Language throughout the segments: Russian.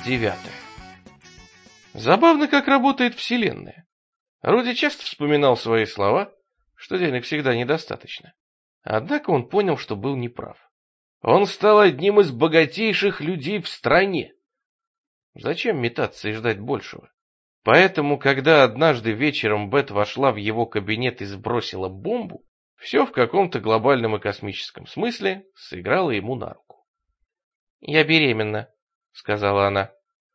9. Забавно, как работает Вселенная. Руди часто вспоминал свои слова, что денег всегда недостаточно. Однако он понял, что был неправ. Он стал одним из богатейших людей в стране. Зачем метаться и ждать большего? Поэтому, когда однажды вечером Бет вошла в его кабинет и сбросила бомбу, все в каком-то глобальном и космическом смысле сыграло ему на руку. «Я беременна», — сказала она.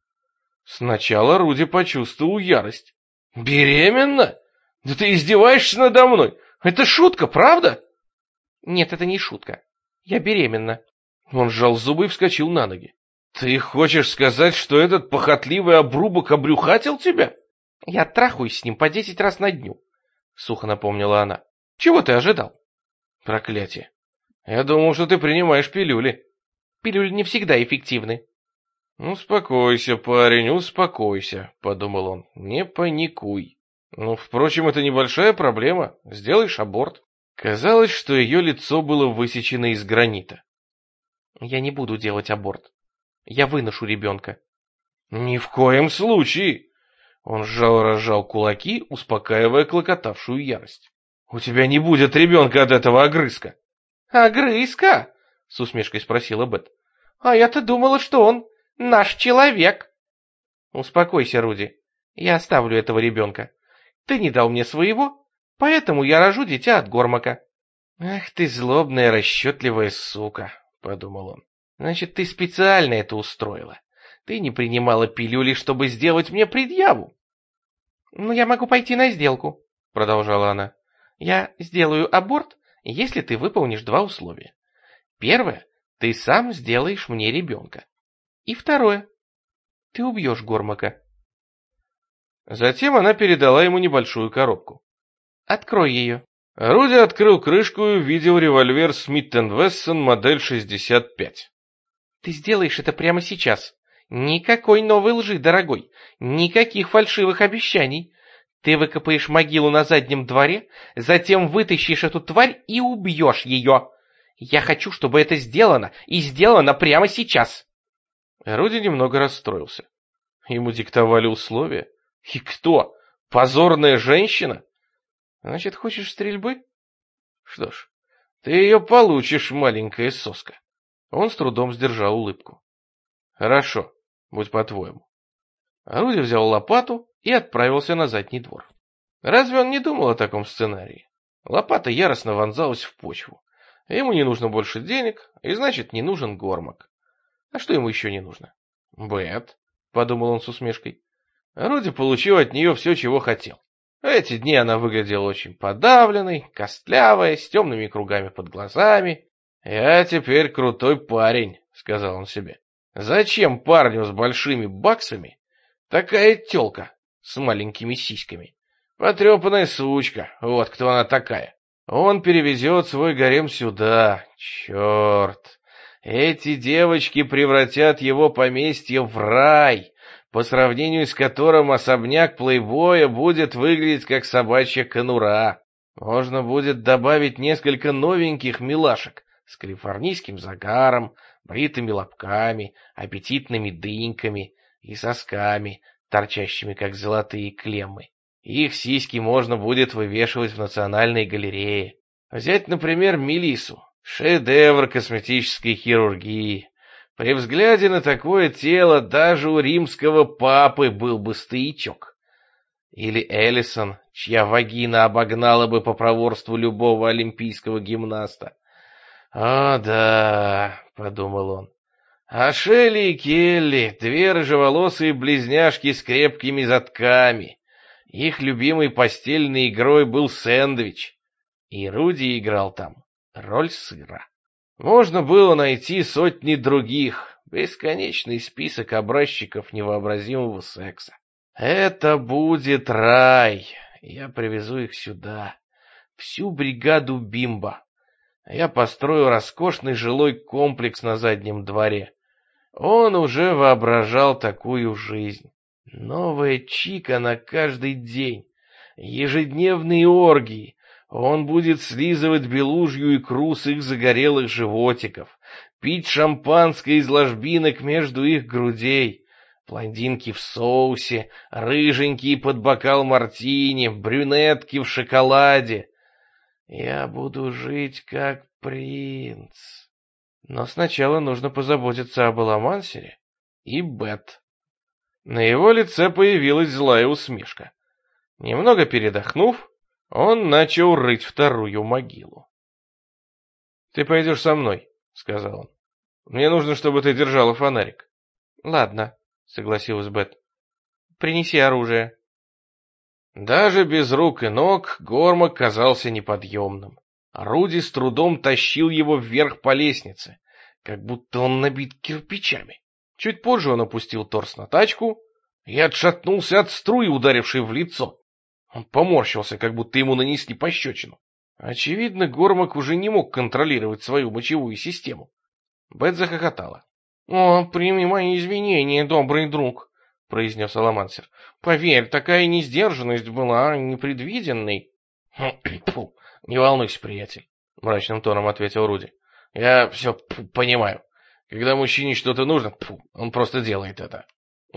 Сначала Руди почувствовал ярость. «Беременна? Да ты издеваешься надо мной! Это шутка, правда?» «Нет, это не шутка. Я беременна». Он сжал зубы и вскочил на ноги. «Ты хочешь сказать, что этот похотливый обрубок обрюхатил тебя?» «Я трахаюсь с ним по 10 раз на дню», — сухо напомнила она. «Чего ты ожидал?» «Проклятие. Я думал, что ты принимаешь пилюли». «Пилюли не всегда эффективны». «Успокойся, парень, успокойся», — подумал он. «Не паникуй. Ну, впрочем, это небольшая проблема. Сделаешь аборт». Казалось, что ее лицо было высечено из гранита. «Я не буду делать аборт. Я выношу ребенка». «Ни в коем случае!» Он сжал-разжал кулаки, успокаивая клокотавшую ярость. «У тебя не будет ребенка от этого огрызка». «Огрызка?» — с усмешкой спросила Бет. «А я-то думала, что он наш человек». «Успокойся, Руди. Я оставлю этого ребенка. Ты не дал мне своего, поэтому я рожу дитя от Гормака». «Ах ты злобная, расчетливая сука», — подумал он. «Значит, ты специально это устроила. Ты не принимала пилюли, чтобы сделать мне предъяву». «Ну, я могу пойти на сделку», — продолжала она. «Я сделаю аборт, если ты выполнишь 2 условия. Первое, ты сам сделаешь мне ребенка. И второе, ты убьешь Гормака». Затем она передала ему небольшую коробку. «Открой ее». Руди открыл крышку и увидел револьвер Смит & Вессон модель 65. «Ты сделаешь это прямо сейчас. Никакой новой лжи, дорогой. Никаких фальшивых обещаний. Ты выкопаешь могилу на заднем дворе, затем вытащишь эту тварь и убьешь ее. Я хочу, чтобы это сделано, и сделано прямо сейчас». Руди немного расстроился. Ему диктовали условия. И кто? Позорная женщина? Значит, хочешь стрельбы? Что ж, ты ее получишь, маленькая соска. Он с трудом сдержал улыбку. Хорошо, будь по-твоему. Руди взял лопату и отправился на задний двор. Разве он не думал о таком сценарии? Лопата яростно вонзалась в почву. Ему не нужно больше денег, и значит, не нужен Гормак. А что ему еще не нужно? Бет, подумал он с усмешкой. Руди получил от нее все, чего хотел. В эти дни она выглядела очень подавленной, костлявая, с темными кругами под глазами. «Я теперь крутой парень», — сказал он себе. «Зачем парню с большими баксами такая тёлка с маленькими сиськами? Потрепанная сучка, вот кто она такая. Он перевезет свой гарем сюда. Черт! Эти девочки превратят его поместье в рай, по сравнению с которым особняк плейбоя будет выглядеть как собачья конура. Можно будет добавить несколько новеньких милашек с калифорнийским загаром, бритыми лобками, аппетитными дыньками и сосками, торчащими как золотые клеммы. Их сиськи можно будет вывешивать в Национальной галерее. Взять, например, Мелиссу, шедевр косметической хирургии. При взгляде на такое тело даже у римского папы был бы стоячок. Или Эллисон, чья вагина обогнала бы по проворству любого олимпийского гимнаста. «О, да», — подумал он, — «а Шелли и Келли, 2 рыжеволосые близняшки с крепкими задками. Их любимой постельной игрой был сэндвич, и Руди играл там роль сыра». Можно было найти сотни других, бесконечный список образчиков невообразимого секса. Это будет рай. Я привезу их сюда, всю бригаду Бимбо. Я построю роскошный жилой комплекс на заднем дворе. Он уже воображал такую жизнь. Новая чика на каждый день, ежедневные оргии. Он будет слизывать белужью икру с их загорелых животиков, пить шампанское из ложбинок между их грудей. Блондинки в соусе, рыженькие под бокал мартини, брюнетки в шоколаде. Я буду жить как принц. Но сначала нужно позаботиться об Аламансере и Бет. На его лице появилась злая усмешка. Немного передохнув, он начал рыть вторую могилу. «Ты пойдешь со мной», — сказал он. «Мне нужно, чтобы ты держала фонарик». «Ладно», — согласилась Бет. «Принеси оружие». Даже без рук и ног Гормак казался неподъемным. Руди с трудом тащил его вверх по лестнице, как будто он набит кирпичами. Чуть позже он опустил торс на тачку и отшатнулся от струи, ударившей в лицо. Он поморщился, как будто ему нанесли пощечину. Очевидно, Гормак уже не мог контролировать свою мочевую систему. Бет захохотала. — О, прими мои извинения, добрый друг, — произнес Аламансер. — Поверь, такая несдержанность была непредвиденной. — Фу, не волнуйся, приятель, — мрачным тоном ответил Руди. — Я все понимаю. Когда мужчине что-то нужно, он просто делает это.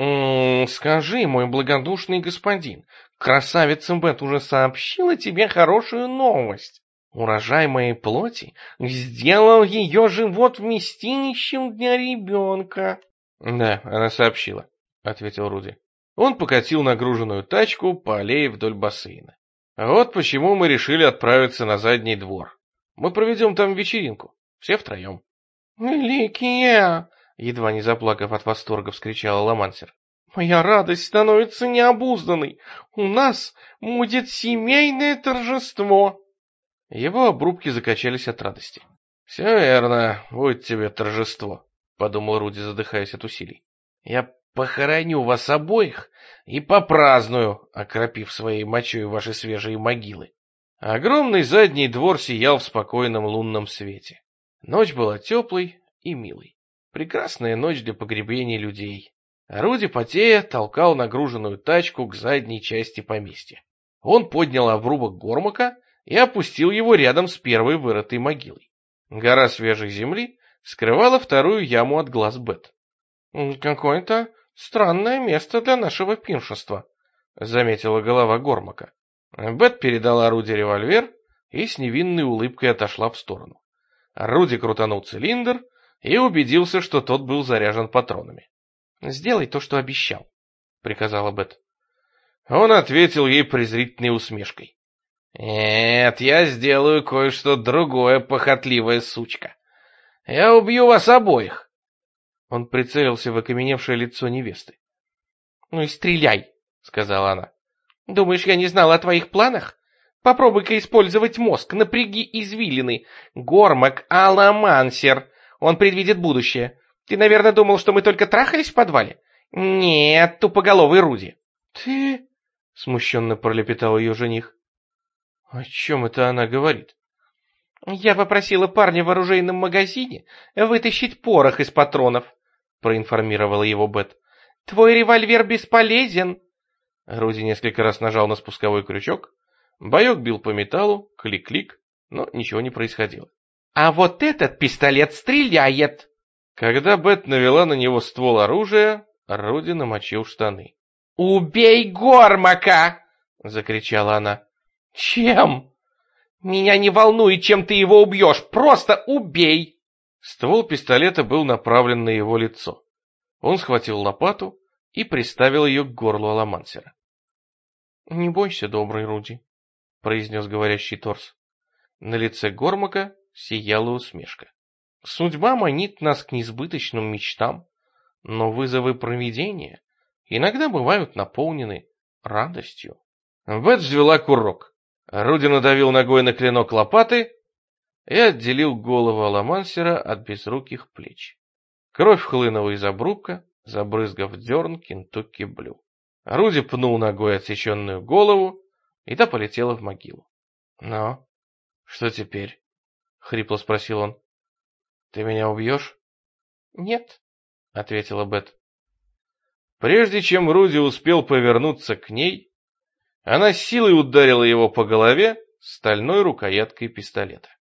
Скажи, мой благодушный господин, красавица Бет уже сообщила тебе хорошую новость. Урожай моей плоти сделал ее живот вместилищем для ребенка. — Да, она сообщила, — ответил Руди. Он покатил нагруженную тачку по аллее вдоль бассейна. Вот почему мы решили отправиться на задний двор. Мы проведем там вечеринку, все втроем. — Великие! — едва не заплакав от восторга, вскричал Аламансер. — Моя радость становится необузданной. У нас будет семейное торжество. Его обрубки закачались от радости. — Все верно, будет тебе торжество, — подумал Руди, задыхаясь от усилий. — Я похороню вас обоих и попраздную, окропив своей мочой ваши свежие могилы. Огромный задний двор сиял в спокойном лунном свете. Ночь была теплой и милой. Прекрасная ночь для погребения людей. Руди, потея, толкал нагруженную тачку к задней части поместья. Он поднял обрубок Гормака и опустил его рядом с первой вырытой могилой. Гора свежей земли скрывала вторую яму от глаз Бет. — Какое-то странное место для нашего пиршества, — заметила голова Гормака. Бет передала Руди револьвер и с невинной улыбкой отошла в сторону. Руди крутанул цилиндр и убедился, что тот был заряжен патронами. — Сделай то, что обещал, — приказала Бет. Он ответил ей презрительной усмешкой. — Нет, я сделаю кое-что другое, похотливая сучка. Я убью вас обоих. Он прицелился в окаменевшее лицо невесты. — Ну и стреляй, — сказала она. — Думаешь, я не знала о твоих планах? Попробуй-ка использовать мозг, напряги извилины. Гормак Аламансер. Он предвидит будущее. Ты, наверное, думал, что мы только трахались в подвале? Нет, тупоголовый Руди. Ты... — смущенно пролепетал ее жених. — О чем это она говорит? — Я попросила парня в оружейном магазине вытащить порох из патронов, — проинформировала его Бет. — Твой револьвер бесполезен. Руди несколько раз нажал на спусковой крючок. Боек бил по металлу, клик-клик, но ничего не происходило. — А вот этот пистолет стреляет! Когда Бет навела на него ствол оружия, Руди намочил штаны. — Убей Гормака! — закричала она. — Чем? — Меня не волнует, чем ты его убьешь, просто убей! Ствол пистолета был направлен на его лицо. Он схватил лопату и приставил ее к горлу Аламансера. — Не бойся, добрый Руди, — произнес говорящий торс. На лице Гормака сияла усмешка. Судьба манит нас к несбыточным мечтам, но вызовы провидения иногда бывают наполнены радостью. Бет взвела курок. Руди надавил ногой на клинок лопаты и отделил голову Аламансера от безруких плеч. Кровь хлынула из обрубка, забрызгав дерн Кентукки Блю. Руди пнул ногой отсеченную голову, и та полетела в могилу. — Ну, что теперь? — хрипло спросил он. — Ты меня убьешь? — Нет, — ответила Бет. Прежде чем Руди успел повернуться к ней, она силой ударила его по голове стальной рукояткой пистолета.